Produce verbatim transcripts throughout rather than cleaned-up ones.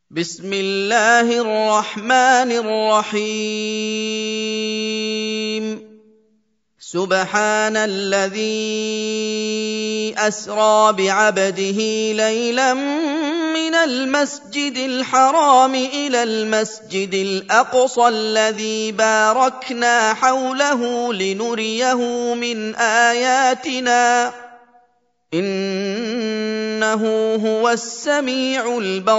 بسم الله الرحمن الرحيم سبحان الذي أسرى بعبده ليلا من المسجد الحرام إلى المسجد الأقصى الذي باركنا حوله لنريه من آياتنا إنه هو السميع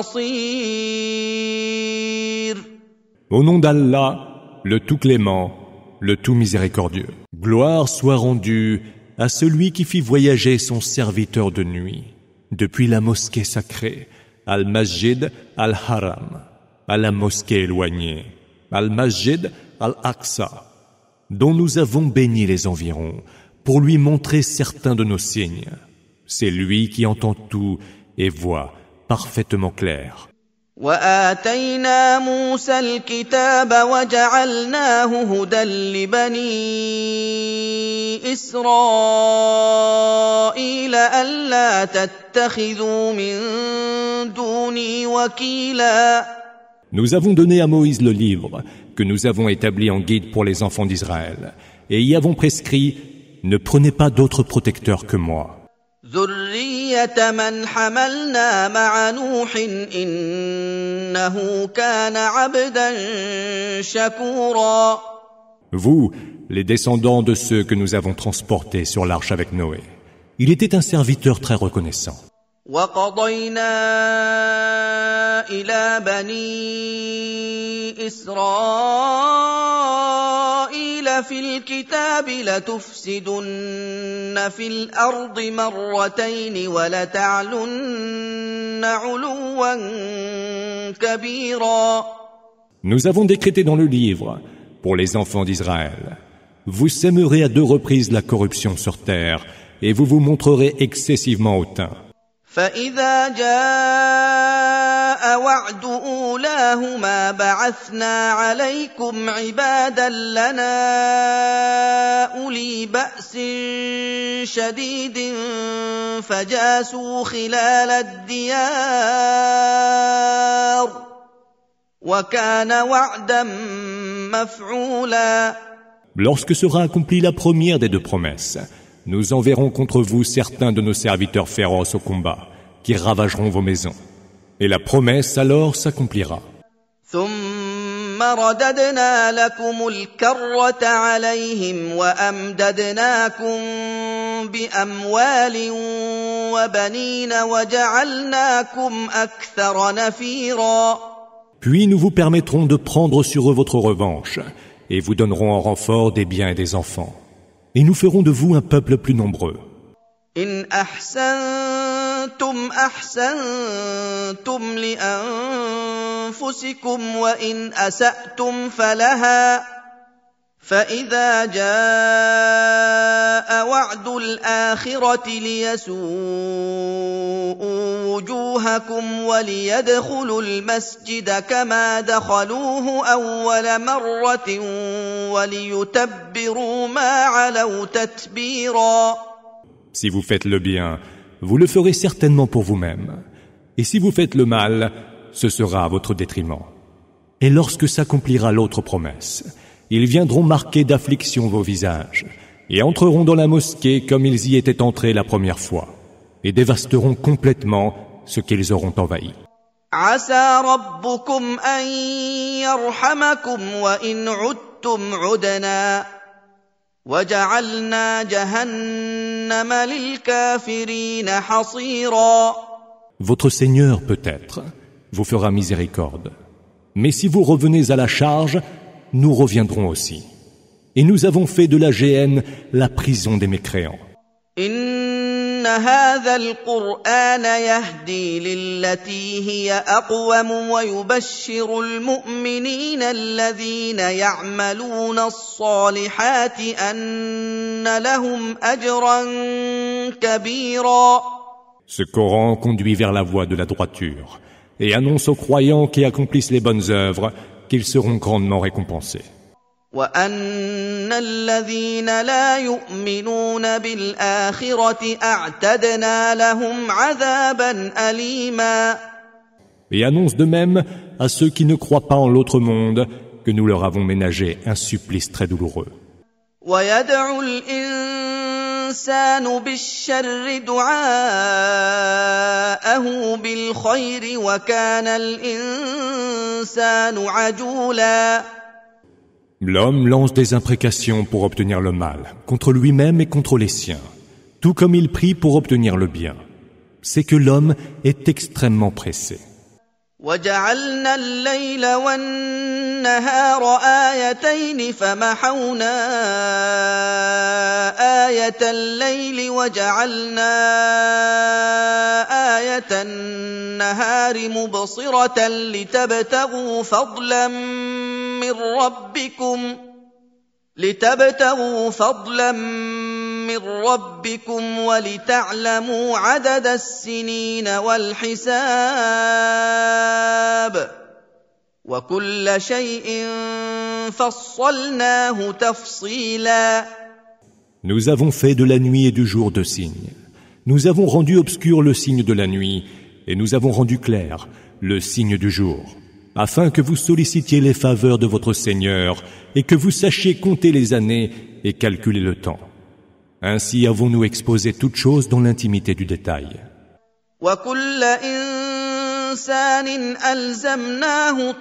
البصير. Au nom d'Allah, le tout clément, le tout miséricordieux. Gloire soit rendue à celui qui fit voyager son serviteur de nuit, depuis la mosquée sacrée, Al-Masjid Al-Haram, à la mosquée éloignée, Al-Masjid Al-Aqsa, dont nous avons béni les environs, pour lui montrer certains de nos signes. C'est lui qui entend tout et voit parfaitement clair. وآتينا موسى الكتاب وجعلناه هدى لبني إسرائيل ألا تتخذوا من دوني وكيلا. Nous avons donné à Moïse le livre que nous avons établi en guide pour les enfants d'Israël et y avons prescrit « Ne prenez pas d'autre protecteur que moi ». ذرية من حملنا مع نوح إنه كان عبدا شكورا. Vous, les descendants de ceux que nous avons transportés sur l'arche avec Noé, il était un serviteur très reconnaissant. وقضينا إلى بني إسرائيل في الكتاب لتفسدن في الأرض مرتين ولتعلن علوا كبيرا. Nous avons décrété dans le livre, pour les enfants d'Israël, vous sèmerez à deux reprises la corruption sur terre et vous vous montrerez excessivement hautain. فإذا جاء وعد أولاهما بعثنا عليكم عبادا لنا أولي بأس شديد فجاسوا خلال الديار وكان وعدا مفعولا. Lorsque sera accomplie la première des deux promesses, nous enverrons contre vous certains de nos serviteurs féroces au combat, qui ravageront vos maisons. Et la promesse alors s'accomplira. ثم رددنا لكم الكرة عليهم وأمددناكم بأموال وبنين وجعلناكم أكثر نفيرا. Puis nous vous permettrons de prendre sur eux votre revanche, et vous donnerons en renfort des biens et des enfants. Et nous ferons de vous un peuple plus nombreux. إن أحسنتم أحسنتم لأنفسكم وإن أسأتم فلها فإذا جاء وعد الآخرة ليسوءوا وجوهكم وليدخلوا المسجد كما دخلوه أول مرة وليتبروا ما علوا تتبيرا. Si vous faites le bien, vous le ferez certainement pour vous-même. Et si vous faites le mal, ce sera à votre détriment. Et lorsque s'accomplira l'autre promesse, ils viendront marquer d'affliction vos visages, et entreront dans la mosquée comme ils y étaient entrés la première fois, et dévasteront complètement ce qu'ils auront envahi. عسى ربكم أن يرحمكم وإن عدتم عدنا وجعلنا جهنم للكافرين حصيرا. Votre Seigneur, peut-être, vous fera miséricorde. Mais si vous revenez à la charge, nous reviendrons aussi. Et nous avons fait de la géhenne la prison des mécréants. إن هذا القرآن يهدي للتي هي أقوم ويبشر المؤمنين الذين يعملون الصالحات أن لهم أجرا كبيرا. Ce Coran conduit vers la voie de la droiture et annonce aux croyants qui accomplissent les bonnes œuvres qu'ils seront grandement récompensés. وأن الذين لا يؤمنون بالآخرة أعتدنا لهم عذابا أليما. Et annonce de même à ceux qui ne croient pas en l'autre monde que nous leur avons ménagé un supplice très douloureux. وَيَدْعُ الْإِنسَانُ بِالشَّرِّ دُعَاءَهُ بِالْخَيْرِ وَكَانَ الْإِنسَانُ عَجُولًا. L'homme lance des imprécations pour obtenir le mal, contre lui-même et contre les siens, tout comme il prie pour obtenir le bien. C'est que l'homme est extrêmement pressé. وَجَعَلْنَا اللَّيْلَ وَالنَّهَارَ آيَتَيْنِ فَمَحَوْنَا آيَةَ اللَّيْلِ وَجَعَلْنَا آيَةَ النَّهَارِ مُبْصِرَةً لِتَبْتَغُوا فَضْلًا من ربكم لتبتغوا فضلا من ربكم ولتعلموا عدد السنين والحساب وكل شيء فصلناه تفصيلا. Nous avons fait de la nuit et du jour deux signes. Nous avons rendu obscur le signe de la nuit et nous avons rendu clair le signe du jour, afin que vous sollicitiez les faveurs de votre Seigneur et que vous sachiez compter les années et calculer le temps. Ainsi avons-nous exposé toutes choses dans l'intimité du détail. وَكُلَّ إِنسَانٍ أَلْزَمْنَاهُ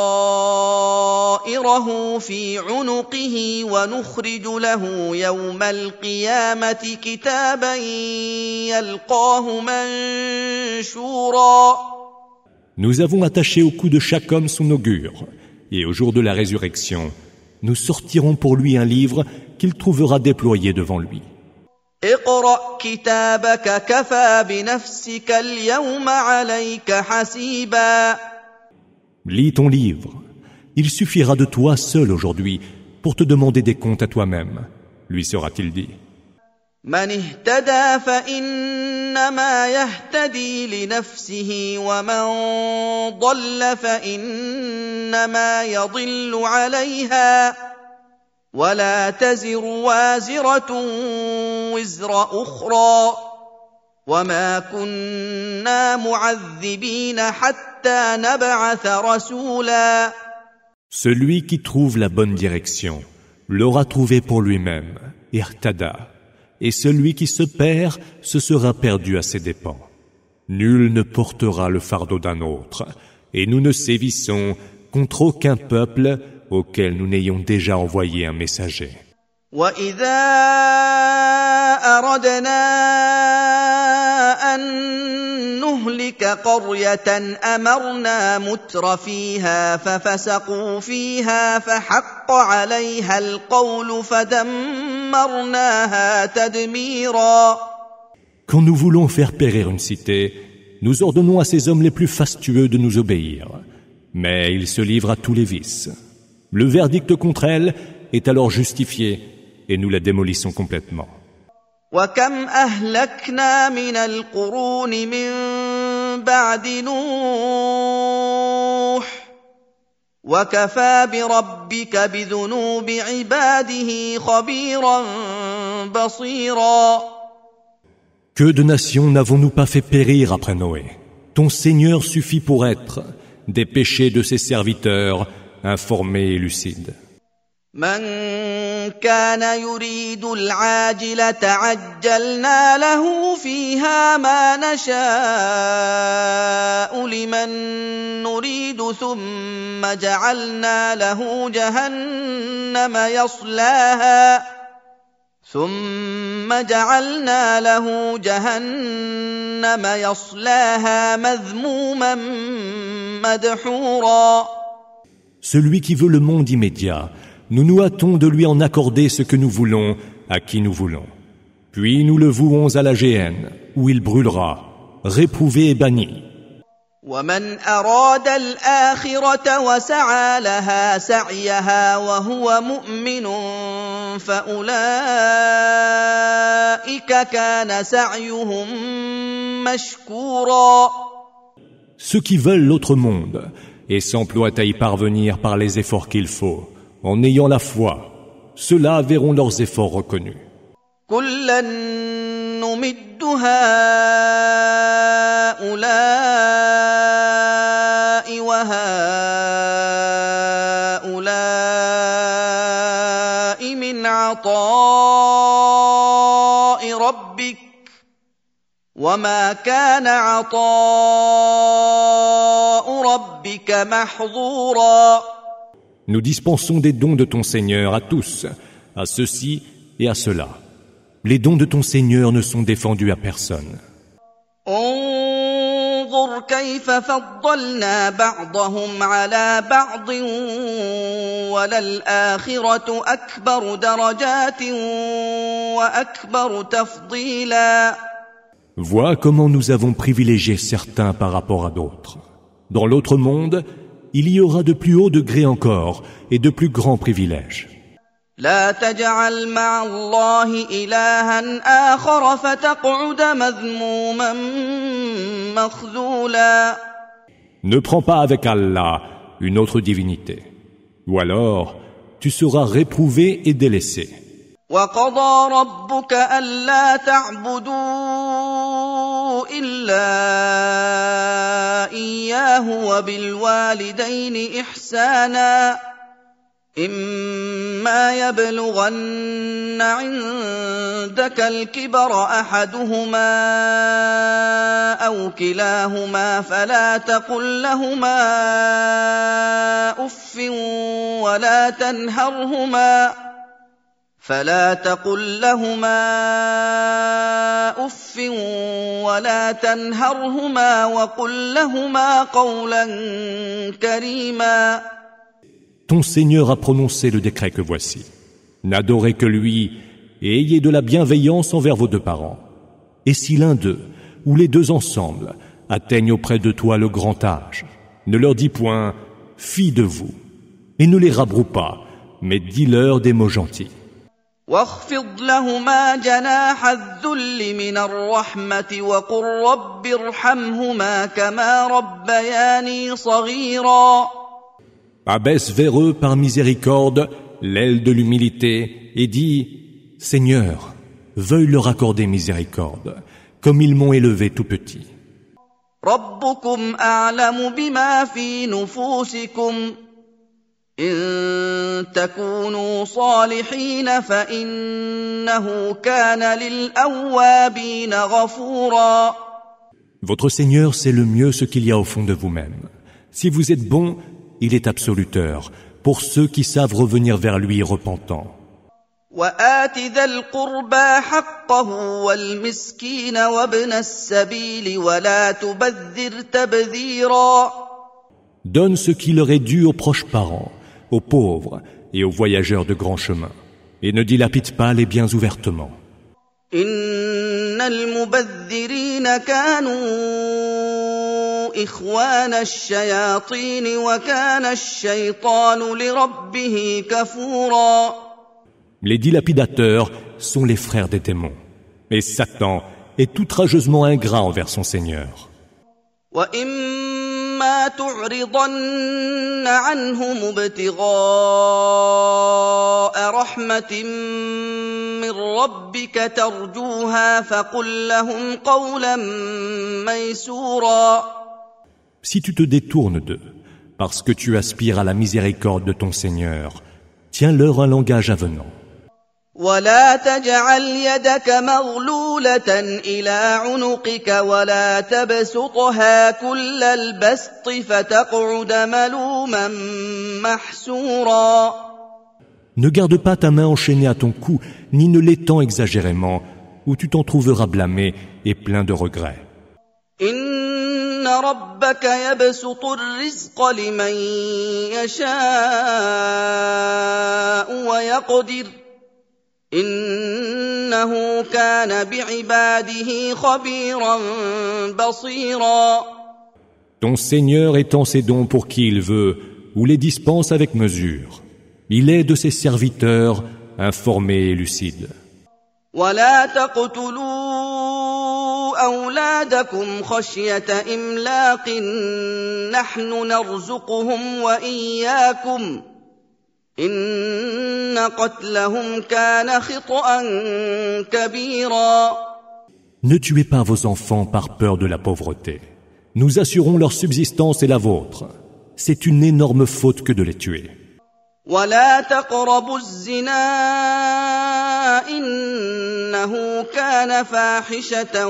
طَائِرَهُ فِي عُنُقِهِ وَنُخْرِجُ لَهُ يَوْمَ الْقِيَامَةِ كِتَابًا يَلْقَاهُ مَنشُورًا. Nous avons attaché au cou de chaque homme son augure, et au jour de la résurrection, nous sortirons pour lui un livre qu'il trouvera déployé devant lui. اقرأ كتابك كفى بنفسك اليوم عليك حسيبا. Lis ton livre. Il suffira de toi seul aujourd'hui pour te demander des comptes à toi-même, lui sera-t-il dit. من اهتدى فإنما يهتدي لنفسه ومن ضل فإنما يضل عليها ولا تزر وازرة وزر أخرى وما كنا معذبين حتى نبعث رسولا. Celui qui trouve la bonne direction l'aura trouvée pour lui-même, ihtada. Et celui qui se perd se sera perdu à ses dépens. Nul ne portera le fardeau d'un autre, et nous ne sévissons contre aucun peuple auquel nous n'ayons déjà envoyé un messager. وَإِذَا أَرَدْنَا أَن نُّهْلِكَ قَرْيَةً أَمَرْنَا مُتْرَ فِيهَا فَفَسَقُوا فِيهَا فَحَقَّ عَلَيْهَا الْقَوْلُ فَدَمَّرْنَاهَا تَدْمِيرًا. Quand nous voulons faire périr une cité, nous ordonnons à ces hommes les plus fastueux de nous obéir. Mais ils se livrent à tous les vices. Le verdict contre elle est alors justifié et nous la démolissons complètement. وَكَمْ أَهْلَكْنَا مِنَ الْقُرُونِ مِن بَعْدِ نُوحٍ وَكَفَى بِرَبِّكَ بِذُنُوبِ عِبَادِهِ خَبِيرًا بَصِيرًا. Que de nations n'avons-nous pas fait périr après Noé? Ton Seigneur suffit pour être des péchés de ses serviteurs informés et lucides. من كان يريد العاجلة عجلنا له فيها ما نشاء لمن نريد ثم جعلنا له جهنم يصلاها ثم جعلنا له جهنم يصلاها مذموما مدحورا. Celui qui veut le monde immédiat, nous nous hâtons de lui en accorder ce que nous voulons à qui nous voulons. Puis nous le vouons à la géhenne, où il brûlera, réprouvé et banni. وَمَنْ أَرَادَ الْآخِرَةَ وَسَعَى لَهَا سَعْيَهَا وَهُوَ مُؤْمِنٌ فَأُولَئِكَ كَانَ سَعْيُهُمْ مَشْكُورًا. Ceux qui veulent l'autre monde et s'emploient à y parvenir par les efforts qu'il faut, en ayant la foi, ceux-là verront leurs efforts reconnus. كُلًّا نُّمِدُّ هَٰؤُلَاءِ هؤلاء من عطاء ربك وما كان عطاء ربك محظورا. Nous dispensons des dons de ton Seigneur à tous, à ceux-ci et à ceux-là. Les dons de ton Seigneur ne sont défendus à personne. انظر كيف فضلنا بعضهم على بعض وللآخرة أكبر درجات وأكبر تفضيلا. Vois comment nous avons privilégié certains par rapport à d'autres. Dans l'autre monde, il y aura de plus hauts degrés encore et de plus grands privilèges. لا تجعل مع الله إلها آخر فتقعد مذموما مخذولا. Ne prends pas avec Allah une autre divinité, ou alors tu seras réprouvé et délaissé. وقضى ربك ألا تعبدوا إلا إياه وبالوالدين إحسانا إما يبلغن عندك الكبر أحدهما أو كلاهما فلا تقل لهما أف ولا تنهرهما فلا تقل لهما أف ولا تنهرهما وقل لهما قولا كريما. Ton Seigneur a prononcé le décret que voici. N'adorez que lui et ayez de la bienveillance envers vos deux parents. Et si l'un d'eux, ou les deux ensemble, atteignent auprès de toi le grand âge, ne leur dis point « fille de vous » et ne les rabroue pas, mais dis-leur des mots gentils. واخفض لهما جناح الذل من الرحمة وقل رب ارحمهما كما ربياني صغيرا. Abaisse vers eux par miséricorde l'aile de l'humilité et dis « Seigneur, veuille leur accorder miséricorde, comme ils m'ont élevé tout petit. » ربكم أعلم بما في نفوسكم إن تكونوا صالحين فإنه كان للأوابين غفورا. Votre Seigneur sait le mieux ce qu'il y a au fond de vous-même. Si vous êtes bon, il est absoluteur pour ceux qui savent revenir vers lui repentants. وآت ذا القربى حقه والمسكين وابن السبيل ولا تبذر تبذيرا. Donne ce qui leur est dû aux proches parents, aux pauvres et aux voyageurs de grand chemin, et ne dilapide pas les biens ouvertement. إن المبذرين كانوا إخوان الشياطين وكان الشيطان لربه كفورا. Les dilapidateurs sont les frères des démons, et Satan est outrageusement ingrat envers son Seigneur. وإما تعرضن عنهم ابتغاء رحمة من ربك ترجوها فقل لهم قولا ميسورا. Si tu te détournes d'eux, parce que tu aspires à la miséricorde de ton Seigneur, tiens-leur un langage avenant. ولا تجعل يدك مغلولة إلى عنقك ولا تبسطها كل البسط فتقعد ملوما محسورا. Ne garde pas ta main enchaînée à ton cou, ni ne l'étends exagérément, ou tu t'en trouveras blâmé et plein de regrets. إن ربك يبسط الرزق لمن يشاء ويقدر إنه كان بعباده خبيرا بصيرا. Ton Seigneur étend ses dons pour qui il veut, ou les dispense avec mesure. Il est de ses serviteurs informé et lucide. ولا تقتلوا أولادكم خشية إملاق نحن نرزقهم وإياكم إن قتلهم كان خطأ كبيرا. Ne tuez pas vos enfants par peur de la pauvreté. Nous assurons leur subsistance et la vôtre. c'est une énorme faute que de les tuer. ولا تقربوا الزنا إنه كان فاحشة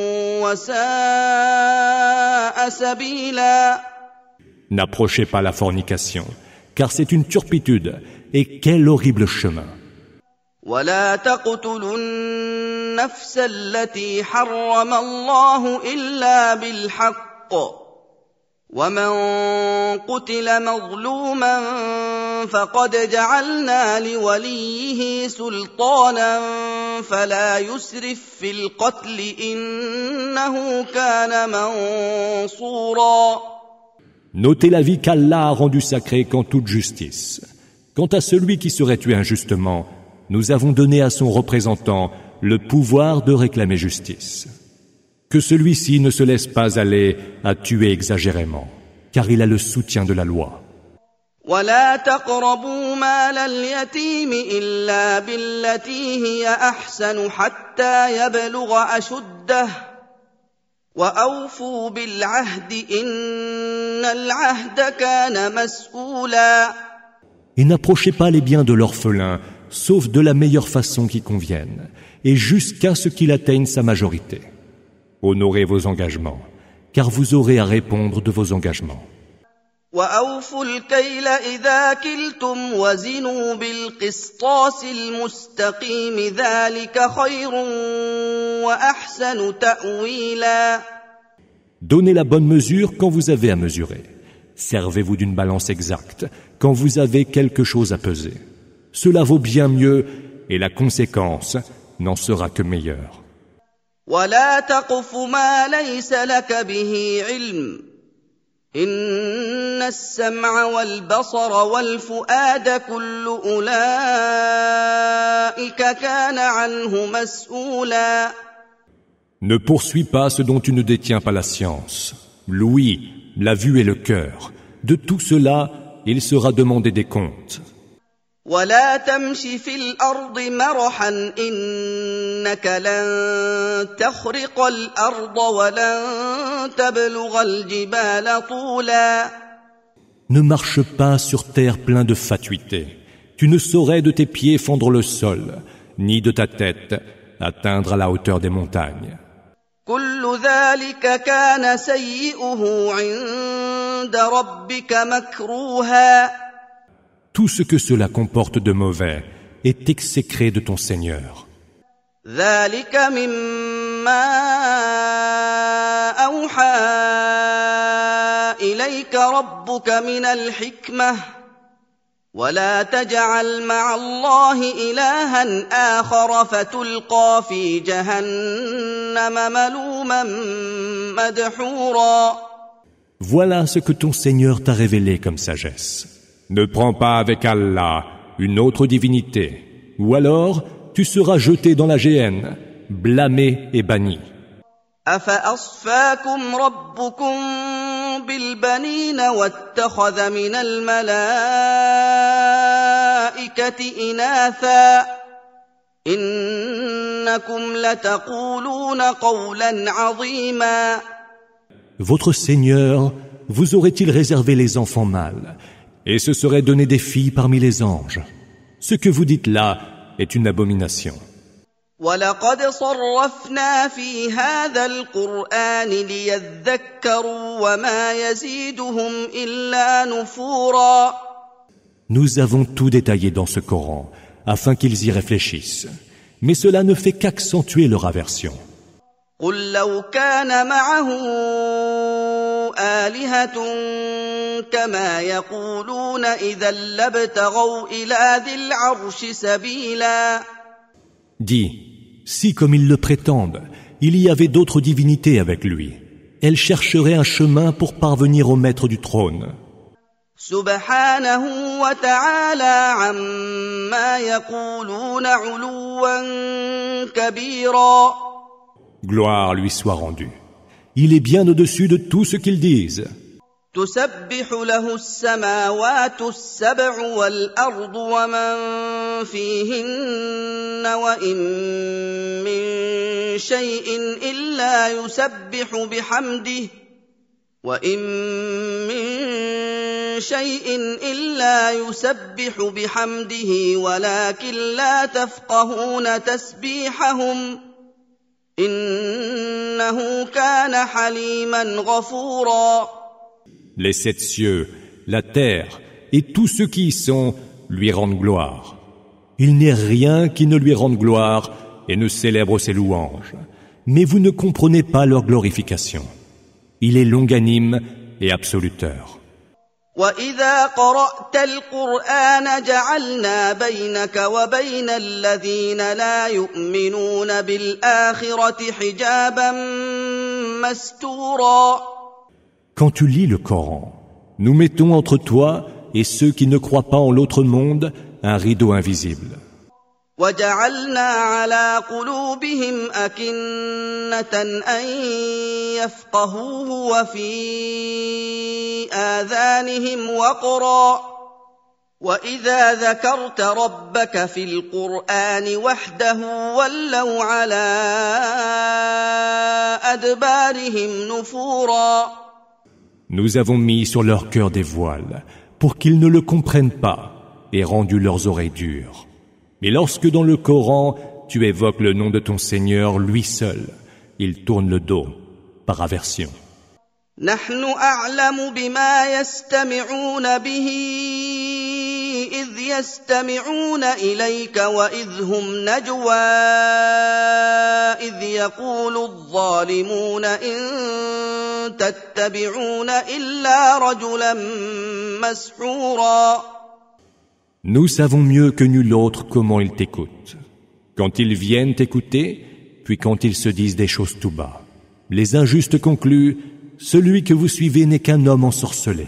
وساء سبيلا. N'approchez pas la fornication, car c'est une turpitude, et quel horrible chemin. ولا تقتلوا النفس التي حرم الله إلا بالحق ومن قتل مظلوما فقد جعلنا لوليه سلطانا فلا يسرف في القتل إنه كان منصورا. Notez la vie qu'Allah a rendue sacrée qu'en toute justice. Quant à celui qui serait tué injustement, nous avons donné à son représentant le pouvoir de réclamer justice. Que celui-ci ne se laisse pas aller à tuer exagérément, car il a le soutien de la loi. ولا تقربوا مال اليتيم إلا بالتي هي أحسن حتى يبلغ أشده وأوفوا بالعهد إن العهد كان مسؤولا. Et n'approchez pas les biens de l'orphelin, sauf de la meilleure façon qui convienne, et jusqu'à ce qu'il atteigne sa majorité. Honorez vos engagements, car vous aurez à répondre de vos engagements. وأوفوا الكيل إذا كلتم وزنوا بالقسطاس المستقيم ذلك خير وأحسن تأويلا. Donnez la bonne mesure quand vous avez à mesurer. Servez-vous d'une balance exacte quand vous avez quelque chose à peser. Cela vaut bien mieux et la conséquence n'en sera que meilleure. ولا تقف ما ليس لك به علم إن السمع والبصر والفؤاد كل أولئك كان عنه مسؤولا. Ne poursuis pas ce dont tu ne détiens pas la science. L'ouïe, la vue et le cœur. De tout cela, il sera demandé des comptes. ولا تمش في الأرض مرحا إنك لن تخرق الأرض ولن تبلغ الجبال طولا. Ne marche pas sur terre plein de fatuité. Tu ne saurais de tes pieds fendre le sol, ni de ta tête atteindre à la hauteur des montagnes. كل ذلك كان سيئه عند ربك مكروها. Tout ce que cela comporte de mauvais est exécré de ton Seigneur. ذلك مما أوحى إليك ربك من الحكمة ولا تجعل مع الله إلها آخر فتلقى في جهنم ملوما مدحورا. Voilà ce que ton Seigneur t'a révélé comme sagesse. Ne prends pas avec Allah une autre divinité, ou alors tu seras jeté dans la géhenne, blâmé et banni. أفأصفاكم ربكم بالبنين واتخذ من الملائكة إناثا إنكم لتقولون قولا عظيما. Votre Seigneur vous aurait-il réservé les enfants mâles et se serait donné des filles parmi les anges? Ce que vous dites là est une abomination. وَلَقَدْ صَرَّفْنَا فِي هَذَا الْقُرْآنِ لِيَذَّكَّرُوا وَمَا يَزِيدُهُمْ إِلَّا نُفُورًا. Nous avons tout détaillé dans ce Coran afin qu'ils y réfléchissent, mais cela ne fait qu'accentuer leur aversion. قُل لَّوْ كَانَ مَعَهُ آلِهَةٌ كَمَا يَقُولُونَ إِذًا لَّابْتَغَوْا إِلَىٰ ذِي الْعَرْشِ سَبِيلًا. Dis, si comme ils le prétendent, il y avait d'autres divinités avec lui, elles chercheraient un chemin pour parvenir au maître du trône. سبحانه وتعالى عما يقولون علوا كبيرا. Gloire lui soit rendue. Il est bien au-dessus de tout ce qu'ils disent. تسبح له السماوات السبع والأرض ومن فيهن وإن من شيء إلا يسبح بحمده وإن من شيء إلا يسبح بحمده ولكن لا تفقهون تسبيحهم إنه كان حليما غفورا. Les sept cieux, la terre et tous ceux qui y sont lui rendent gloire. Il n'est rien qui ne lui rende gloire et ne célèbre ses louanges. Mais vous ne comprenez pas leur glorification. Il est longanime et absoluteur. وَإِذَا قَرَأْتَ الْقُرْآنَ جَعَلْنَا بَيْنَكَ وَبَيْنَ الَّذِينَ لَا يُؤْمِنُونَ بِالْآخِرَةِ حِجَابًا مَسْتُورًا. Quand tu lis le Coran, nous mettons entre toi et ceux qui ne croient pas en l'autre monde un rideau invisible. وَجَعَلْنَا عَلَى قُلُوبِهِمْ أَكِنَّةً أَن يَفْقَهُوهُ وَفِي آذَانِهِمْ وَقْرًا وَإِذَا ذَكَرْتَ رَبَّكَ فِي الْقُرْآنِ وَحْدَهُ وَلَّوْا عَلَى أَدْبَارِهِمْ نُفُورًا. Nous avons mis sur leur cœur des voiles pour qu'ils ne le comprennent pas et rendu leurs oreilles dures. Mais lorsque dans le Coran, tu évoques le nom de ton Seigneur, lui seul, il tourne le dos, par aversion. نحن أعلم بما يستمعون به إذ يستمعون إليك وإذ هم نجوى إذ يقول الظالمون إن تتبعون إلا رجلا مسحورا. Nous savons mieux que nul autre comment ils t'écoutent. Quand ils viennent t'écouter, puis quand ils se disent des choses tout bas. Les injustes concluent, celui que vous suivez n'est qu'un homme ensorcelé.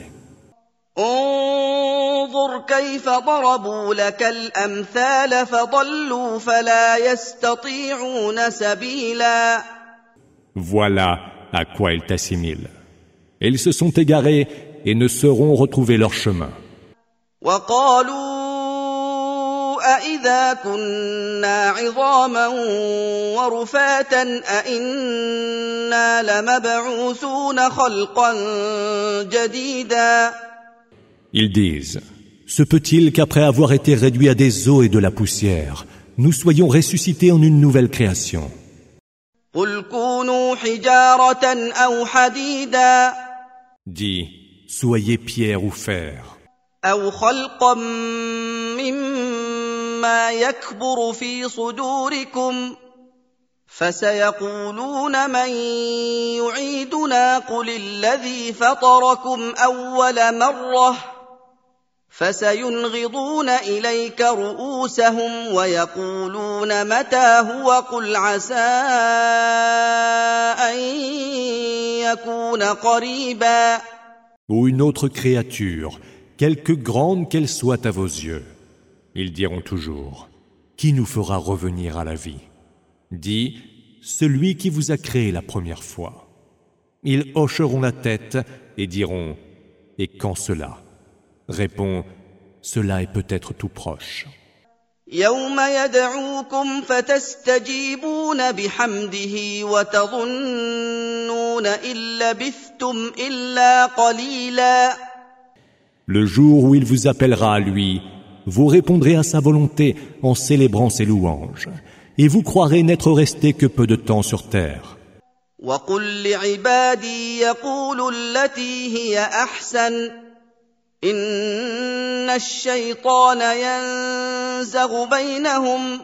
انظر كيف ضربوا لك الأمثال فضلوا فلا يستطيعون سبيلا. Voilà à quoi ils t'assimilent. Ils se sont égarés et ne sauront retrouver leur chemin. وقالوا أإذا كنا عظاما ورفاتا أإنا لمبعوثون خلقا جديدا. Ils disent, se peut-il qu'après avoir été réduits à des os et de la poussière, nous soyons ressuscités en une nouvelle création? قل كونوا حجارة أو حديدا. Dis, soyez pierre ou fer. أو خلقا مما يكبر في صدوركم فسيقولون من يعيدنا قل الذي فطركم أول مرة فسينغضون إليك رؤوسهم ويقولون متى هو قل عسى أن يكون قريبا. Ou une autre créature, quelque grande qu'elle soit à vos yeux. Ils diront toujours, qui nous fera revenir à la vie? Dis, celui qui vous a créé la première fois. Ils hocheront la tête et diront, et quand cela? Réponds, cela est peut-être tout proche. يوم يدعوكم فتستجيبون بحمده وتظنون إن لبثتم إلا قليلا. Le jour où il vous appellera à lui, vous répondrez à sa volonté en célébrant ses louanges, et vous croirez n'être resté que peu de temps sur terre. وقل لعبادي يقولوا التي هي أحسن إن الشيطان ينزغ بينهم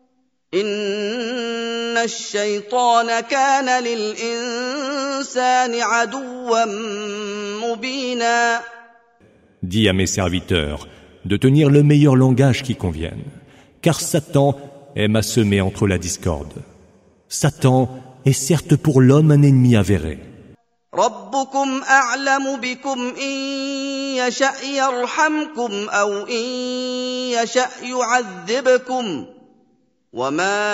إن الشيطان كان للإنسان عدوا مبينا. Dis à mes serviteurs de tenir le meilleur langage qui convienne, car Satan aime à semer entre la discorde. Satan est certes pour l'homme un ennemi avéré. ربكم أعلم بكم إن يشأ يرحمكم أو إن يشأ يعذبكم وما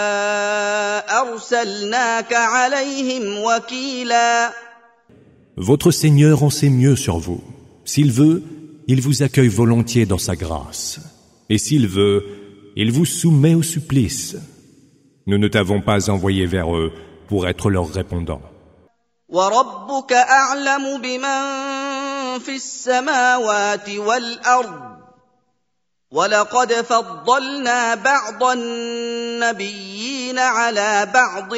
أرسلناك عليهم وكيلا. Votre Seigneur en sait mieux sur vous. S'il veut, il vous accueille volontiers dans sa grâce. Et s'il veut, il vous soumet au supplice. Nous ne t'avons pas envoyé vers eux pour être leur répondant. وَرَبُّكَ أَعْلَمُ بِمَن في السماوات والأرض ولقد فضلنا بعض النبيين على بعض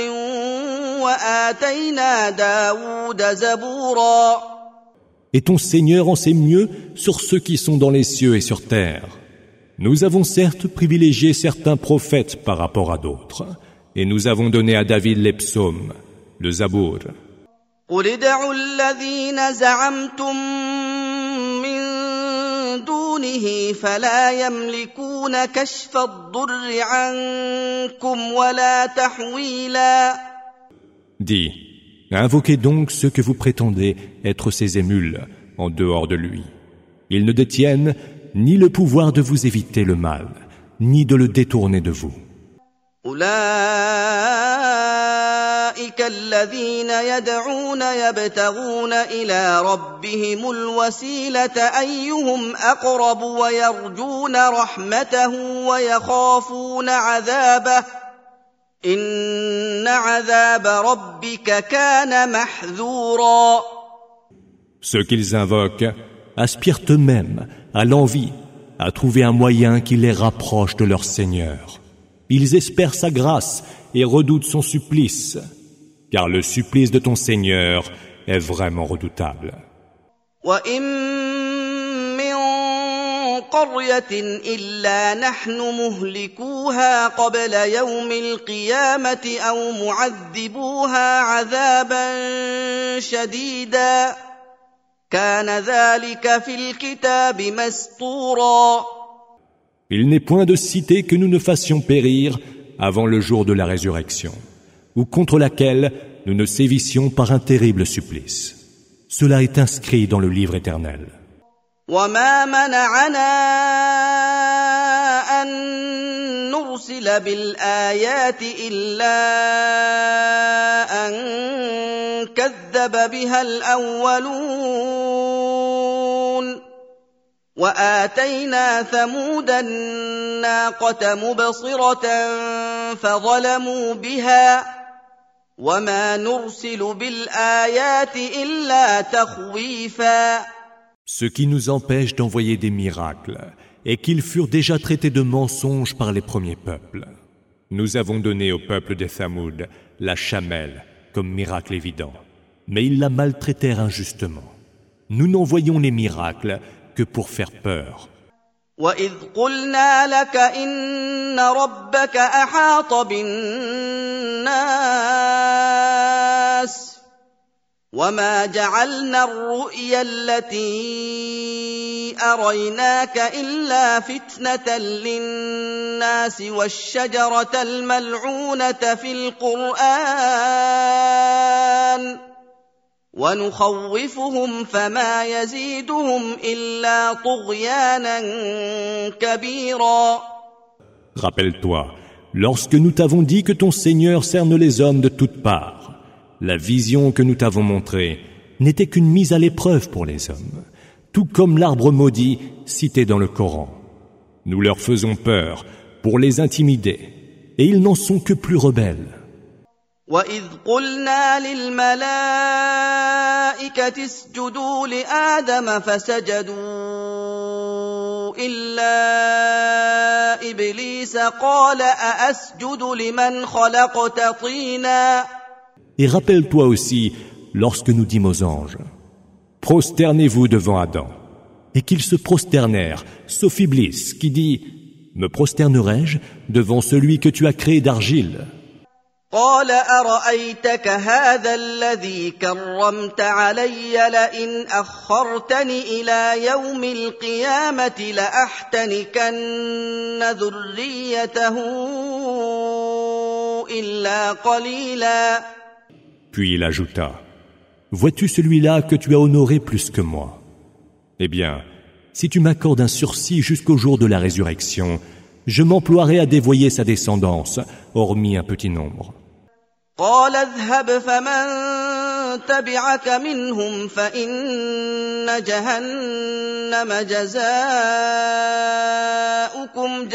وآتينا داود زبورا. Et ton Seigneur en sait mieux sur ceux qui sont dans les cieux et sur terre. Nous avons certes privilégié certains prophètes par rapport à d'autres, et nous avons donné à David les psaumes, le Zabour. قل ادعوا الذين زعمتم من دونه فلا يملكون كشف الضر عنكم ولا تحويلا. Dis, invoquez donc ceux que vous prétendez être ses émules en dehors de lui. Ils ne détiennent ni le pouvoir de vous éviter le mal, ni de le détourner de vous. أولئك الذين يدعون يبتغون إلى ربهم الوسيلة أيهم أقرب ويرجون رحمته ويخافون عذابه إن عذاب ربك كان محذورا. Ceux qu'ils invoquent aspirent eux-mêmes à l'envie, à trouver un moyen qui les rapproche de leur Seigneur. Ils espèrent sa grâce et redoutent son supplice, car le supplice de ton Seigneur est vraiment redoutable. وَإِن مِّن قَرْيَةٍ إِلَّا نَحْنُ مُهْلِكُوهَا قَبْلَ يَوْمِ الْقِيَامَةِ أَوْ مُعَذِّبُوهَا عَذَابًا شَدِيدًا كَانَ ذَلِكَ فِي الْكِتَابِ مَسْطُورًا. Il n'est point de cité que nous ne fassions périr avant le jour de la résurrection, ou contre laquelle nous ne sévissions par un terrible supplice. Cela est inscrit dans le livre éternel. وَمَا مَنَعَنَا أَن نُّرْسِلَ بِالْآيَاتِ إِلَّا أَن كَذَّبَ بِهَا الْأَوَّلُونَ وَآتَيْنَا ثَمُودَ النَّاقَةَ مُبْصِرَةً فَظَلَمُوا بِهَا وَمَا نُرْسِلُ بِالْآيَاتِ إِلَّا تَخْوِيفًا. Ce qui nous empêche d'envoyer des miracles est qu'ils furent déjà traités de mensonges par les premiers peuples. Nous avons donné au peuple des Thamoud la chamelle comme miracle évident, mais ils la maltraitèrent injustement. Nous n'envoyons les miracles que pour faire peur. وَإِذْ قُلْنَا لَكَ إِنَّ رَبَّكَ أَحَاطَ بِالنَّاسِ وَمَا جَعَلْنَا الرُّؤْيَا الَّتِي أَرَيْنَاكَ إِلَّا فِتْنَةً لِلنَّاسِ وَالشَّجَرَةَ الْمَلْعُونَةَ فِي الْقُرْآنِ وَنُخَوِّفُهُمْ فَمَا يَزِيدُهُمْ إِلَّا طُغْيَانًا كَبِيرًا. Rappelle-toi, lorsque nous t'avons dit que ton Seigneur cerne les hommes de toutes parts, la vision que nous t'avons montrée n'était qu'une mise à l'épreuve pour les hommes, tout comme l'arbre maudit cité dans le Coran. Nous leur faisons peur pour les intimider, et ils n'en sont que plus rebelles. وَإِذْ قُلْنَا لِلْمَلَائِكَةِ اسْجُدُوا لِآدَمَ فَسَجَدُوا إِلَّا إِبْلِيسَ قَالَ أَأَسْجُدُ لِمَنْ خَلَقْتَ طِينًا. Et rappelle-toi aussi lorsque nous dîmes aux anges, prosternez-vous devant Adam, et qu'ils se prosternèrent, sauf Iblis, qui dit, me prosternerai-je devant celui que tu as créé d'argile? قال أرأيتك هذا الذي كرمت علي لئن أخرتني إلى يوم القيامة لأحتنكن ذريته إلا قليلا. Puis il ajouta, vois-tu celui-là que tu as honoré plus que moi? Eh bien, si tu m'accordes un sursis jusqu'au jour de la résurrection, je m'emploierai à dévoyer sa descendance, hormis un petit nombre. قال اذهب فمن تبعك منهم فإن جهنم جزاؤكم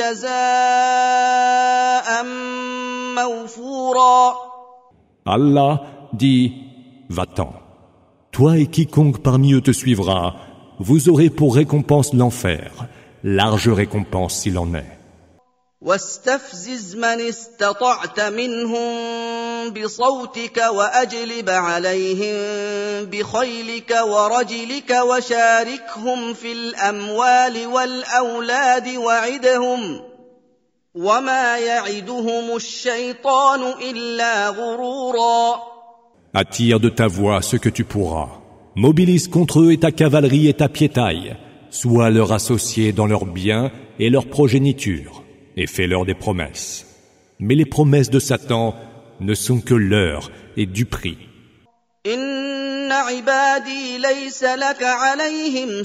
جزاء موفورا. Allah dit, va-t'en. Toi et quiconque parmi eux te suivra, vous aurez pour récompense l'enfer, large récompense s'il en est. واستفزز من استطعت منهم بصوتك وأجلب عليهم بخيلك ورجلك وشاركهم في الأموال والأولاد وعدهم وما يعدهم الشيطان إلا غرورا. Attire de ta voix ce que tu pourras. Mobilise contre eux et ta cavalerie et ta piétaille. Sois leur associé dans leurs biens et leur progéniture. Et fais-leur des promesses. Mais les promesses de Satan ne sont que leurres et duperies. إن عبادي ليس لك عليهم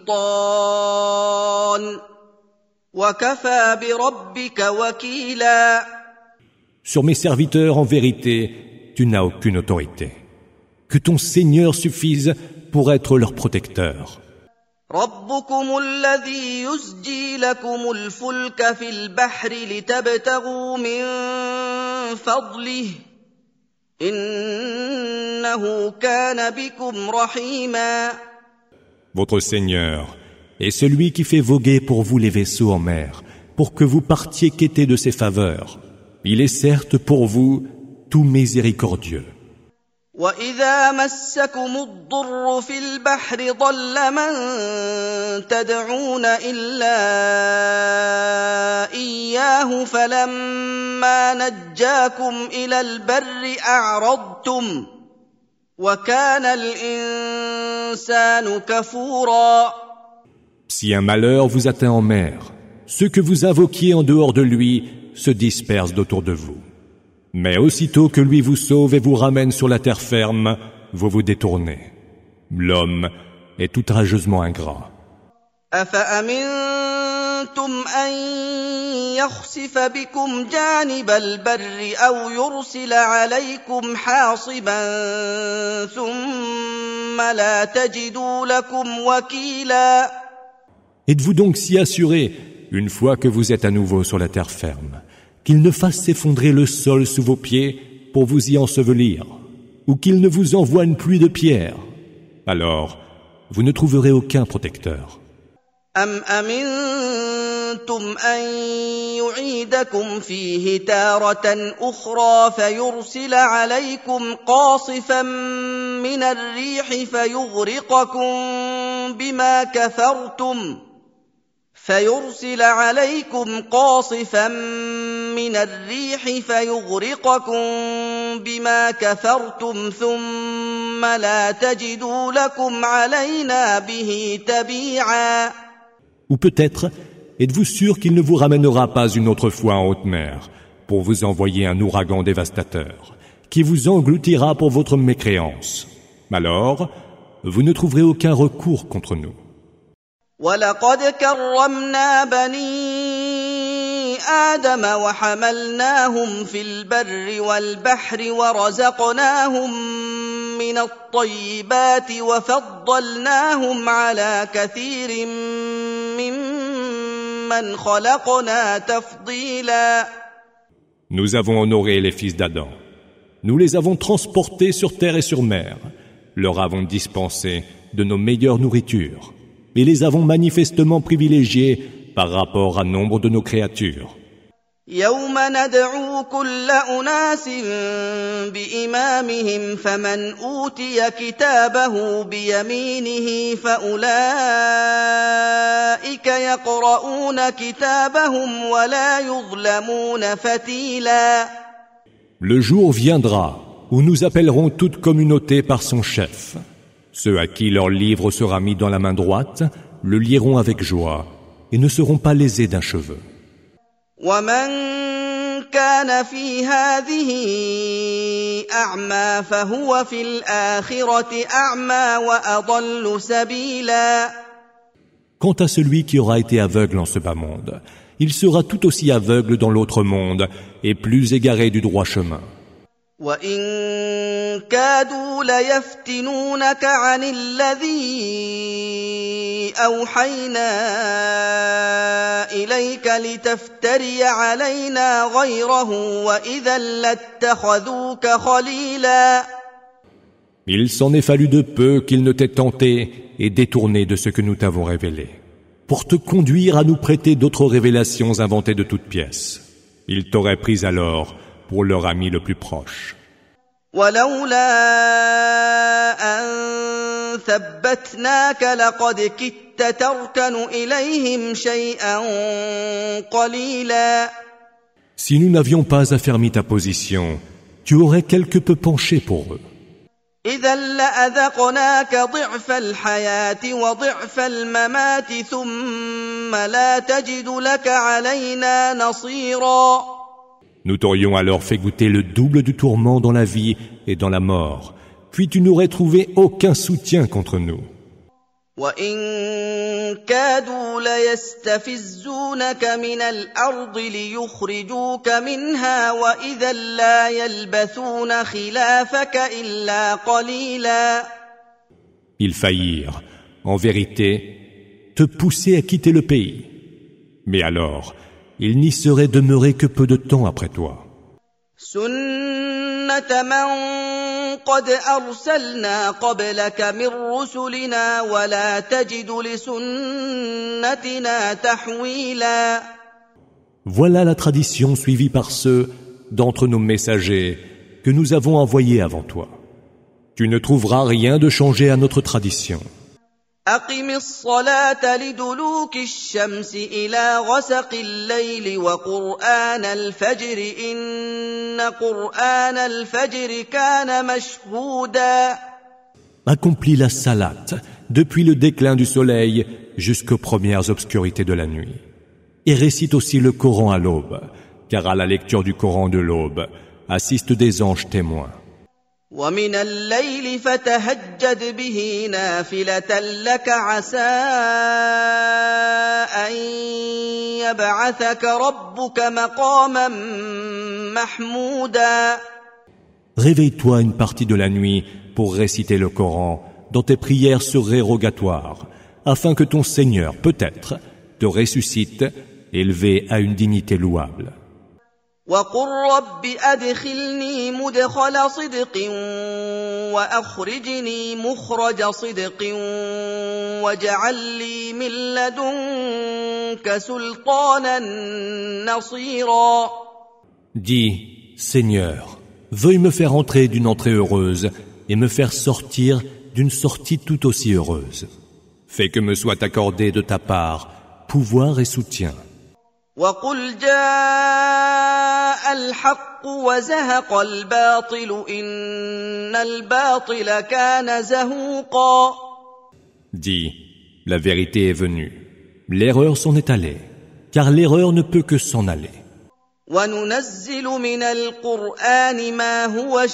سلطان وكفى بربك وكيلا. Sur mes serviteurs, en vérité, tu n'as aucune autorité. Que ton Seigneur suffise pour être leur protecteur. ربكم الذي يزجي لكم الفلك في البحر لتبتغوا من فضله إنه كان بكم رحيما. Votre Seigneur est celui qui fait voguer pour vous les vaisseaux en mer, pour que vous partiez quêter de ses faveurs. Il est certes pour vous tout miséricordieux. وَإِذَا مَسَّكُمُ الضُّرُّ فِي الْبَحْرِ ضَلَّ مَن تَدْعُونَ إِلَّا إِيَّاهُ فَلَمَّا نَجَّاكُمْ إِلَى الْبَرِّ أَعْرَضْتُمْ وَكَانَ الْإِنسَانُ كَفُورًا. Si un malheur vous atteint en mer, ceux que vous invoquiez en dehors de lui se dispersent d'autour de vous. Mais aussitôt que lui vous sauve et vous ramène sur la terre ferme, vous vous détournez. L'homme est outrageusement ingrat. أَفَأَمِنْتُمْ أَنْ يَخْسِفَ بِكُمْ جَانِبَ الْبَرِّ أَوْ يُرْسِلَ عَلَيْكُمْ حَاصِبًا ثُمَّ لَا تَجِدُوا لَكُمْ وَكِيلًا. Êtes-vous donc si assurés, une fois que vous êtes à nouveau sur la terre ferme, qu'il ne fasse s'effondrer le sol sous vos pieds pour vous y ensevelir, ou qu'il ne vous envoie une pluie de pierres? Alors, vous ne trouverez aucun protecteur. أَمْ أَمِنْتُمْ أَنْ يُعِيدَكُمْ فِيهِ تَارَةً أُخْرَى فَيُرْسِلَ عَلَيْكُمْ قَاصِفًا مِنَ الرِّيحِ فَيُغْرِقَكُمْ بِمَا كَفَرْتُمْ فيرسل عليكم قاصفا من الريح فيغرقكم بما كفرتم ثم لا تجدوا لكم علينا به تبيعا. Ou peut-être, êtes-vous sûr qu'il ne vous ramènera pas une autre fois en haute mer pour vous envoyer un ouragan dévastateur qui vous engloutira pour votre mécréance? Alors, vous ne trouverez aucun recours contre nous. وَلَقَدْ كَرَّمْنَا بَنِي آدَمَ وَحَمَلْنَاهُمْ فِي الْبَرِّ وَالْبَحْرِ وَرَزَقْنَاهُمْ مِنَ الطَّيِّبَاتِ وَفَضَّلْنَاهُمْ عَلَى كَثِيرٍ مِّمَّنْ خَلَقْنَا تَفْضِيلًا. Nous avons honoré les fils d'Adam. Nous les avons transportés sur terre et sur mer. Leur avons dispensé de nos meilleures nourritures. Et les avons manifestement privilégiés par rapport à nombre de nos créatures. يوم ندعو كل أناس بإمامهم فمن أوتي كتابه بيمينه فأولئك يقرؤون كتابهم ولا يظلمون فتيلا. Le jour viendra où nous appellerons toute communauté par son chef. Ceux à qui leur livre sera mis dans la main droite le liront avec joie et ne seront pas lésés d'un cheveu. وَمَنْ كَانَ فِي هَذِهِ أَعْمَى فَهُوَ فِي الْآخِرَةِ أَعْمَى وَأَضَلُّ سَبِيلًا. Quant à celui qui aura été aveugle en ce bas monde, il sera tout aussi aveugle dans l'autre monde et plus égaré du droit chemin. وَإِن كَادُوا لَيَفْتِنُونَكَ عَنِ الَّذِي أَوْحَيْنَا إِلَيْكَ لِتَفْتَرِيَ عَلَيْنَا غَيْرَهُ وَإِذًا لَاتَّخَذُوكَ خَلِيلًا. Il s'en est fallu de peu qu'ils ne t'aient tenté et détourné de ce que nous t'avons révélé, pour te conduire à nous prêter d'autres révélations inventées de toutes pièces. Ils t'auraient pris alors pour leur ami le plus proche. ولولا أن ثبتناك لقد كدت تركن إليهم شيئا قليلا. Si nous n'avions pas affermi ta position, tu aurais quelque peu penché pour eux. إذا لأذقناك ضعف الحياة وضعف الممات ثم لا تجد لك علينا نصيرا. Nous t'aurions alors fait goûter le double du tourment dans la vie et dans la mort, puis tu n'aurais trouvé aucun soutien contre nous. وَإِن كَادُوا لَيَسْتَفِزُّونَكَ مِنَ الْأَرْضِ لِيُخْرِجُوكَ مِنْهَا وَإِذًا لَّا يَلْبَثُونَ خِلَافَكَ إِلَّا قَلِيلًا. Ils faillirent, en vérité, te pousser à quitter le pays. Mais alors, ils n'y seraient demeurés que peu de temps après toi. سُنَّةَ مَن قَدْ أَرْسَلْنَا قَبْلَكَ مِن رُّسُلِنَا وَلَا تَجِدُ لِسُنَّتِنَا تَحْوِيلًا. Voilà la tradition suivie par ceux d'entre nos messagers que nous avons envoyés avant toi. Tu ne trouveras rien de changé à notre tradition. أقم الصلاة لدلوك الشمس إلى غسق الليل وقرآن الفجر إن قرآن الفجر كان مشهودا. Accomplis la salate depuis le déclin du soleil jusqu'aux premières obscurités de la nuit. Et récite aussi le Coran à l'aube, car à la lecture du Coran de l'aube assistent des anges témoins. ومن الليل فتهجد به نافلة لك عسى أن يبعثك ربك مقاما محمودا. Réveille-toi une partie de la nuit pour réciter le Coran dans tes prières surérogatoires, afin que ton Seigneur, peut-être, te ressuscite, élevé à une dignité louable. وقل رب أدخلني مدخل صدق وأخرجني مخرج صدق واجعل لي من لدنك سلطانا نصيرا. Dis, Seigneur, veuille me faire entrer d'une entrée heureuse et me faire sortir d'une sortie tout aussi heureuse. Fais que me soit accordé de ta part pouvoir et soutien. وقل جاء الحق وزهق الباطل إن الباطل كان زهوقا. Dis, la vérité est venue, l'erreur s'en est allée, car l'erreur ne peut que s'en aller. وننزل من القرآن ما هو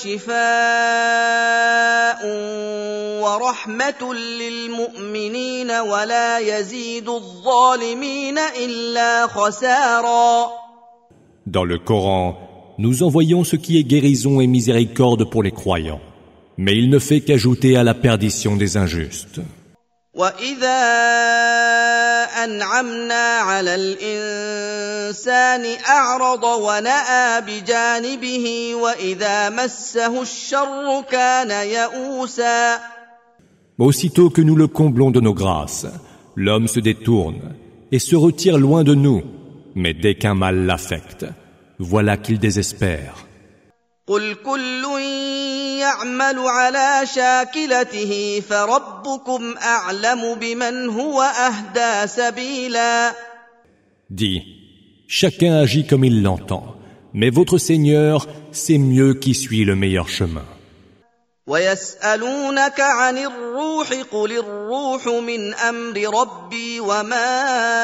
شفاء ورحمة للمؤمنين ولا يزيد الظالمين إلا خسارا. Dans le Coran, nous envoyons ce qui est guérison et miséricorde pour les croyants, mais il ne fait qu'ajouter à la perdition des injustes. وَإِذَا أَنْعَمْنَا عَلَى الْإِنسَانِ أَعْرَضَ وَنَأَىٰ بِجَانِبِهِ وَإِذَا مَسَّهُ الشَّرُّ كَانَ يَئُوسًا. Aussitôt que nous le comblons de nos grâces, l'homme se détourne et se retire loin de nous, mais dès qu'un mal l'affecte, voilà qu'il désespère. قُلْ كُلٌّ يَعْمَلُ عَلَى شَاكِلَتِهِ فَرَبُّكُمْ أَعْلَمُ بِمَنْ هُوَ أَهْدَىٰ سَبِيلًا. Dis, chacun agit comme il l'entend, mais votre Seigneur sait mieux qui suit le meilleur chemin. وَيَسْأَلُونَكَ عَنِ الرُّوحِ قُلِ الرُّوحُ مِنْ أَمْرِ رَبِّي وَمَا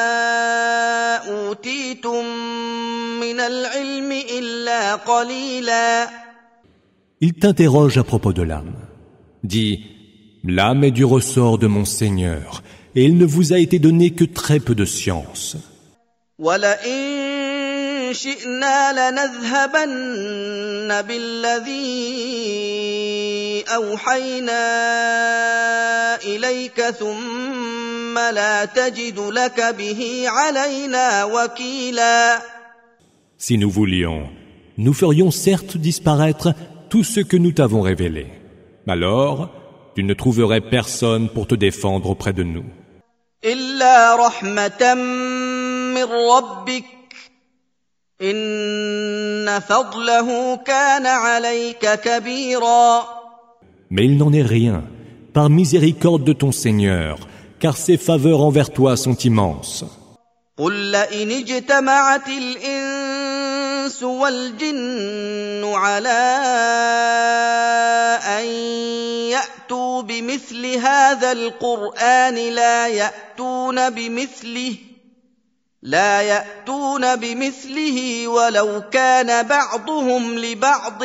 أُوتِيتُم مِّنَ الْعِلْمِ إِلَّا قَلِيلًا. Il t'interroge à propos de l'âme. Dis, l'âme est du ressort de mon Seigneur, et il ne vous a été donné que très peu de science. وَلَئِن شِئْنَا لَنَذْهَبَنَّ بِالَّذِي أَوْحَيْنَا إِلَيْكَ ثُمَّ لَا تَجِدُ لَكَ بِهِ عَلَيْنَا وَكِيلًا. Si nous voulions, nous ferions certes disparaître tout ce que nous t'avons révélé. Alors, tu ne trouverais personne pour te défendre auprès de nous. إلا رحمة من ربك إن فضله كان عليك كبيرا. Mais il n'en est rien, par miséricorde de ton Seigneur, car ses faveurs envers toi sont immenses. قل لئن اجتمعت الإنس والجن على أن يأتوا بمثل هذا القرآن لا يأتون بمثله لا يأتون بمثله ولو كان بعضهم لبعض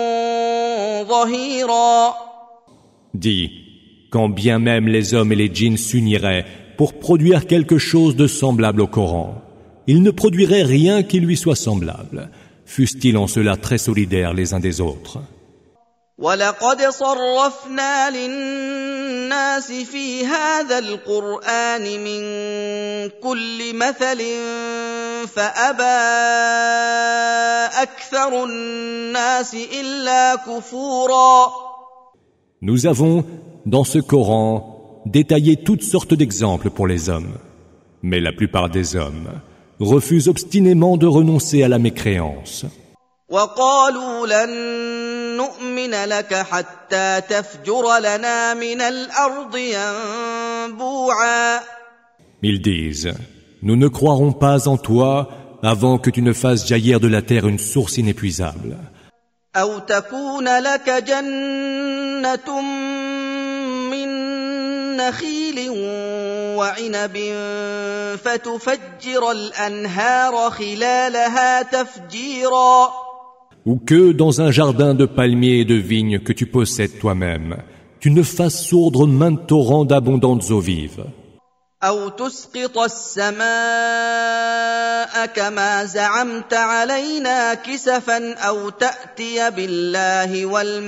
ظهيرا. Dis, quand bien même les hommes et les djinns s'uniraient pour produire quelque chose de semblable au Coran, ils ne produiraient rien qui lui soit semblable, fussent-ils en cela très solidaires les uns des autres. وَلَقَدْ صَرَّفْنَا لِلنَّاسِ فِي هَذَا الْقُرْآنِ مِنْ كُلِّ مَثَلٍ فَأَبَى أَكْثَرُ النَّاسِ إِلَّا كُفُورًا. Nous avons, dans ce Coran, détaillé toutes sortes d'exemples pour les hommes. Mais la plupart des hommes refusent obstinément de renoncer à la mécréance. وَقَالُوا لَن نُّؤْمِنَ لَكَ حَتَّى تَفْجُرَ لَنَا مِنَ الْأَرْضِ يَنبُوعًا. Ils disent, nous ne croirons pas en toi avant que tu ne fasses jaillir de la terre une source inépuisable. أَوْ تَكُونَ لَكَ جَنَّةٌ مِّن نَّخِيلٍ وَعِنَبٍ فَتُفَجِّرَ الْأَنْهَارَ خِلَالَهَا تَفْجِيرًا. Ou que, dans un jardin de palmiers et de vignes que tu possèdes toi-même, tu ne fasses sourdre maints torrents d'abondantes eaux vives. أَوْ تُسْقِطَ السَّمَاءَ كَمَا زَعَمْتَ عَلَيْنَا كِسَفًا أَوْ تَأْتِيَ بِاللَّهِ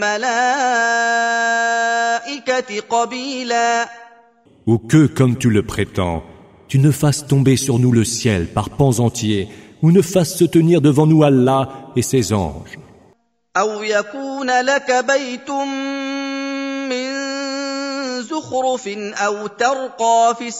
وَالْمَلَائِكَةِ قَبِيلًا. Ou que, comme tu le prétends, tu ne fasses tomber sur nous le ciel par pans entiers, ou ne fasses se tenir devant nous Allah et ses anges. أَوْ يَكُونَ لَكَ بَيْتٌ مِّن زُخْرُفٍ أَوْ تَرْقَىٰ فِي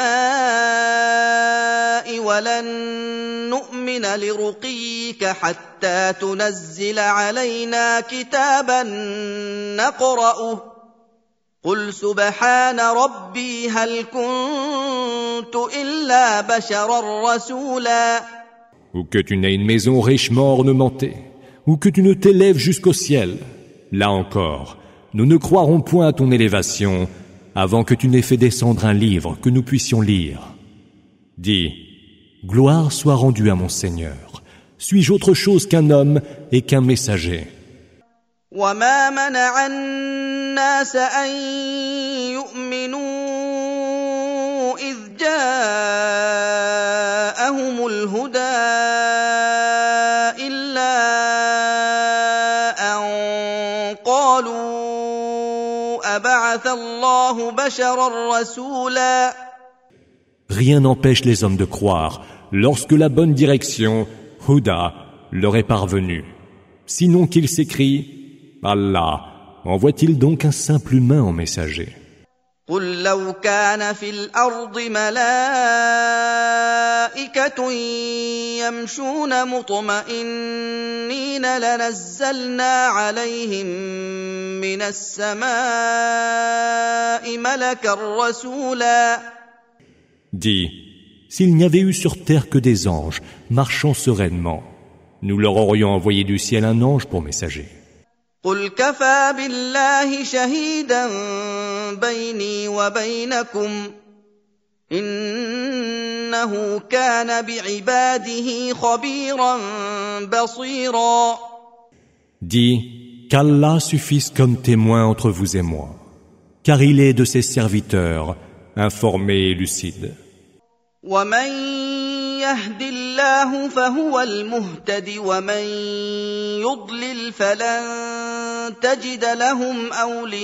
السَّمَاءِ وَلَن نُّؤْمِنَ لِرُقِيِّكَ حَتَّىٰ تُنَزِّلَ عَلَيْنَا كِتَابًا نَّقْرَؤُهُ قُلْ سُبْحَانَ رَبِّي هَلْ كُنتُ إِلَّا بَشَرًا رَّسُولًا. Ou que tu n'aies une maison richement ornementée, ou que tu ne t'élèves jusqu'au ciel. Là encore, nous ne croirons point à ton élévation avant que tu n'aies fait descendre un livre que nous puissions lire. Dis, gloire soit rendue à mon Seigneur. Suis-je autre chose qu'un homme et qu'un messager? وَمَا مَنَعَ النَّاسَ أَن يُؤْمِنُوا إِذْ جَاءَهُمُ الْهُدَىٰ إِلَّا أَن قَالُوا أَبَعَثَ اللَّهُ بَشَرًا رَّسُولًا. Rien n'empêche les hommes de croire lorsque la bonne direction, Huda, leur est parvenue. Sinon qu'ils s'écrient, Allah envoie-t-il donc un simple humain en messager? قُل لَّوْ كَانَ فِي الْأَرْضِ مَلَائِكَةٌ يَمْشُونَ مُطْمَئِنِّينَ لَنَزَّلْنَا عَلَيْهِم مِّنَ السَّمَاءِ مَلَكًا رَّسُولًا. Dis, s'il n'y avait eu sur terre que des anges marchant sereinement, nous leur aurions envoyé du ciel un ange pour messager. قُلْ كَفَىٰ بِاللَّهِ شَهِيدًا بَيْنِي وَبَيْنَكُمْ إِنَّهُ كَانَ بِعِبَادِهِ خَبِيرًا بَصِيرًا. Dis qu'Allah suffise comme témoin entre vous et moi, car il est de ses serviteurs informé et lucide. وَمَن يَهْدِ اللَّهُ فَهُوَ الْمُهْتَدِ وَمَن يُضْلِلْ فَلَن تَجِدَ لَهُمْ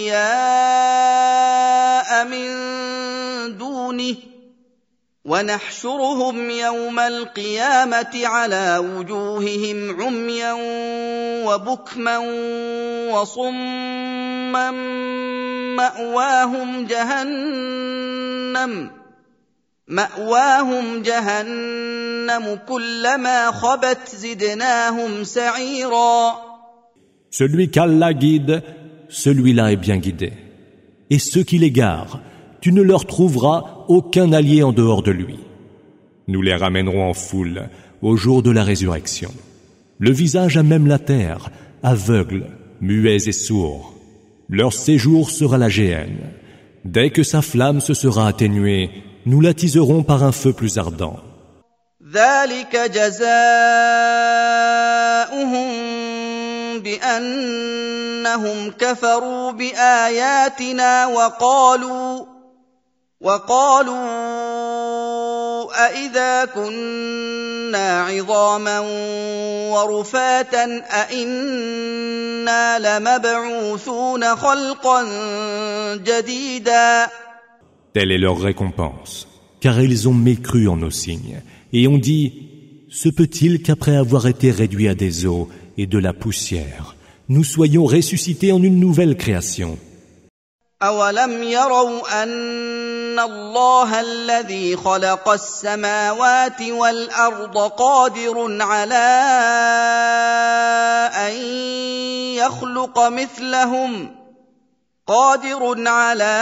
أَوْلِيَاءَ مِن دُونِهِ وَنَحْشُرُهُمْ يَوْمَ الْقِيَامَةِ عَلَىٰ وُجُوهِهِمْ عُمْيًا وَبُكْمًا وَصُمًّا مأواهم جهنم مأواهم جهنم كلما خبت زدناهم سعيرا. Celui qu'Allah guide, celui-là est bien guidé. Et ceux qui l'égarent, tu ne leur trouveras aucun allié en dehors de lui. Nous les ramènerons en foule au jour de la résurrection. Le visage à même la terre, aveugles, muets et sourds. Leur séjour sera la géhenne. Dès que sa flamme se sera atténuée, nous l'attiserons par un feu plus ardent. ذلك جزاؤهم بأنهم كفروا بآياتنا وقالوا وقالوا أإذا كنا عظاما ورفاتا أإنا لمبعوثون خلقا جديدا. Telle est leur récompense, car ils ont mécru en nos signes, et ont dit, se peut-il qu'après avoir été réduits à des os et de la poussière, nous soyons ressuscités en une nouvelle création? أَوَلَمْ يَرَوْا أَنَّ اللَّهَ الَّذِي خَلَقَ السَّمَاوَاتِ وَالْأَرْضَ قَادِرٌ عَلَىٰ أَن يَخْلُقَ مِثْلَهُمْ قادر على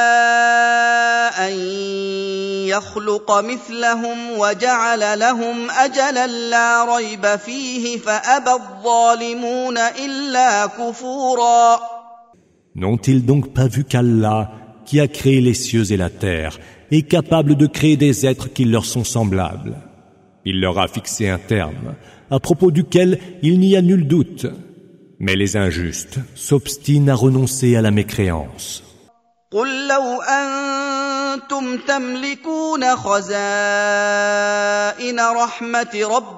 أن يخلق مثلهم وجعل لهم أجلا لا ريب فيه فأبى الظالمون إلا كفورا. N'ont-ils donc pas vu qu'Allah, qui a créé les cieux et la terre, est capable de créer des êtres qui leur sont semblables? Il leur a fixé un terme, à propos duquel il n'y a nul doute. Mais les injustes s'obstinent à renoncer à la mécréance. قل لو أنتم تملكون خزائن رحمة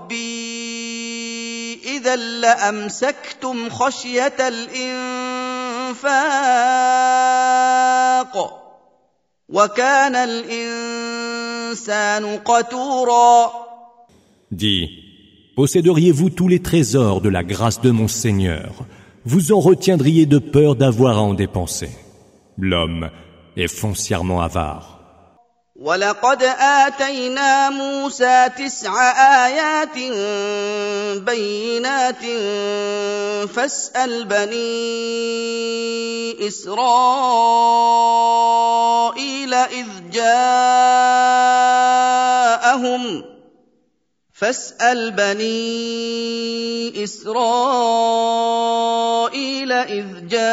ربي إذا لأمسكتم خشية الإنفاق وكان الإنسان قتورا. Dis, posséderiez-vous tous les trésors de la grâce de mon Seigneur, vous en retiendriez de peur d'avoir à en dépenser. L'homme est foncièrement avare. وَلَقَدْ آتَيْنَا مُوسَى تِسْعَ آيَاتٍ بَيِّنَاتٍ فَاسْأَلْ بَنِي إِسْرَائِيلَ إِذْ جَاءَهُمْ فاسأل بني إسرائيل إذ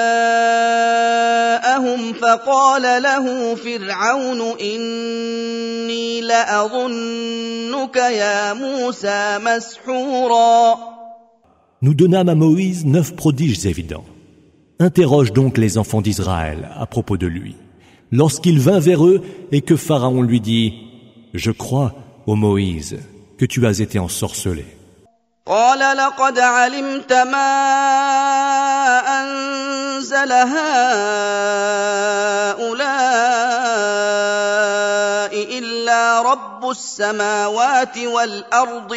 جاءهم فقال له فرعون إني لأظنك يا موسى مسحورا. Nous donnâmes à Moïse neuf prodiges évidents. Interroge donc les enfants d'Israël à propos de lui. Lorsqu'il vint vers eux et que Pharaon lui dit « Je crois, ô Moïse, que tu as été ensorcelé. » قال لقد علمت ما أنزل هؤلاء إلا رب السماوات والأرض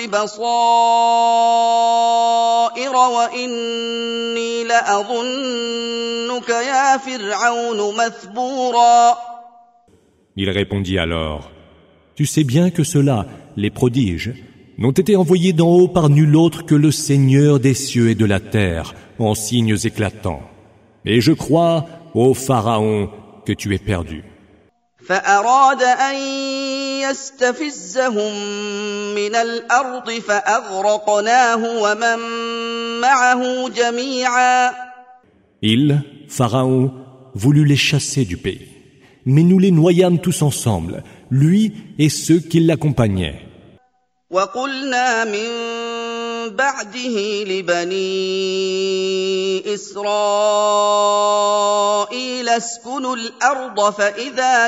بصائر وإني لأظنك يا فرعون مثبورا. Il répondit alors, tu sais bien que ceux-là, les prodiges, n'ont été envoyés d'en haut par nul autre que le Seigneur des cieux et de la terre, en signes éclatants. Et je crois, ô Pharaon, que tu es perdu. فأراد أن يستفزهم من الأرض فأغرقناه ومن معه جميعا. Il, Pharaon, voulut les chasser du pays. Mais nous les noyâmes tous ensemble, lui et ceux qui l'accompagnaient. وقلنا من بعده لبني إسرائيل اسكنوا الأرض فإذا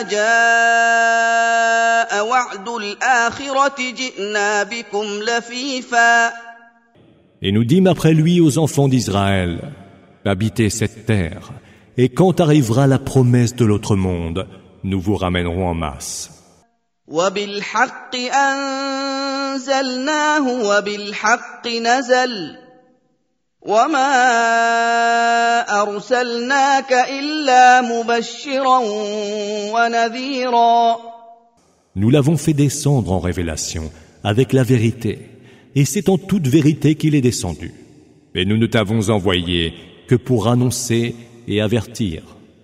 جاء وعد الآخرة جئنا بكم لفيفا. Et nous dîmes après lui aux enfants d'Israël, habitez cette terre, et quand arrivera la promesse de l'autre monde, nous vous ramènerons en masse. وبالحق أنزلناه وبالحق نزل وما أرسلناك إلا مبشرا ونذيرا. Nous l'avons fait descendre en révélation avec la vérité, et c'est en toute vérité qu'il est descendu. Et nous ne t'avons envoyé que pour annoncer et avertir.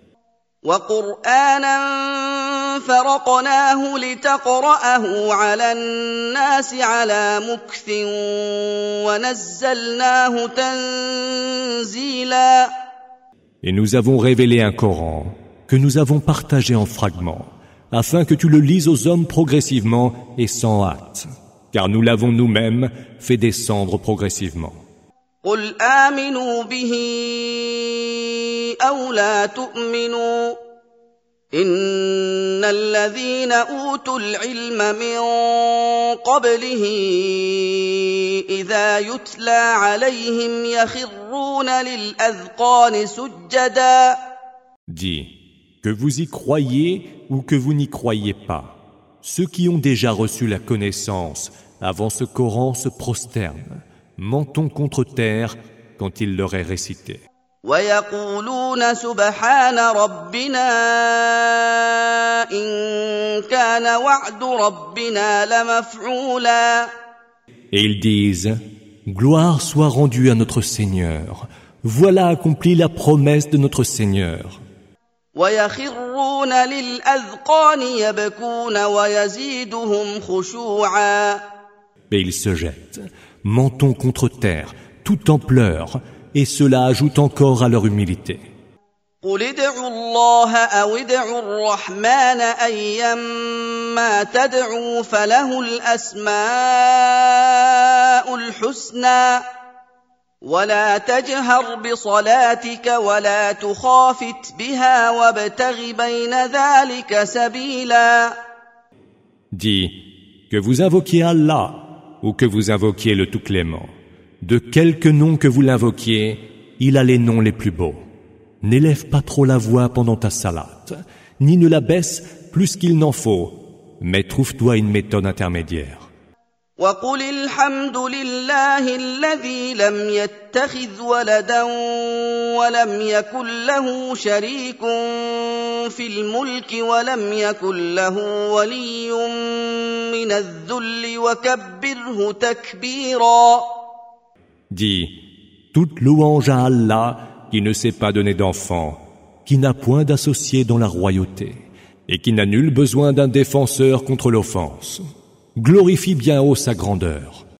وقرآنا فرقناه لتقرأه على الناس على مكث ونزلناه تنزيلا. Et nous avons révélé un Coran que nous avons partagé en fragments, afin que tu le lises aux hommes progressivement et sans hâte, car nous l'avons nous-mêmes fait descendre progressivement. قل آمنوا به أو لا تؤمنوا إن الذين أوتوا العلم من قبله إذا يتلى عليهم يخرون للأذقان سجدا. Dis, que vous y croyez ou que vous n'y croyez pas, ceux qui ont déjà reçu la connaissance avant ce Coran se prosternent, menton contre terre quand il leur est récité. ويقولون سبحان ربنا إن كان وعد ربنا لمفعولا. Et ils disent, gloire soit rendue à notre Seigneur, voilà accomplie la promesse de notre Seigneur. ويخرون للأذقان يبكون ويزيدهم خشوعا. Et ils se jettent, menton contre terre, tout en pleurs, et cela ajoute encore à leur humilité. قل ادعوا الله أو ادعوا الرحمن أيما تدعوا فله الأسماء الحسنى ولا تجهر بصلاتك ولا تخافت بها وابتغ بين ذلك سبيلا. Dis, que vous invoquiez Allah ou que vous invoquiez le Tout-Clément, de quelque nom que vous l'invoquiez, il a les noms les plus beaux. N'élève pas trop la voix pendant ta salate, ni ne la baisse plus qu'il n'en faut, mais trouve-toi une méthode intermédiaire. وقل الحمد لله الذي لم يتخذ ولدا ولم يكن له شريك في الملك ولم يكن له ولي من الذل وكبره تكبيرا. Dis, toute louange à Allah qui ne s'est pas donné d'enfant, qui n'a point d'associé dans la royauté, et qui n'a nul besoin d'un défenseur contre l'offense. Glorifie bien haut sa grandeur.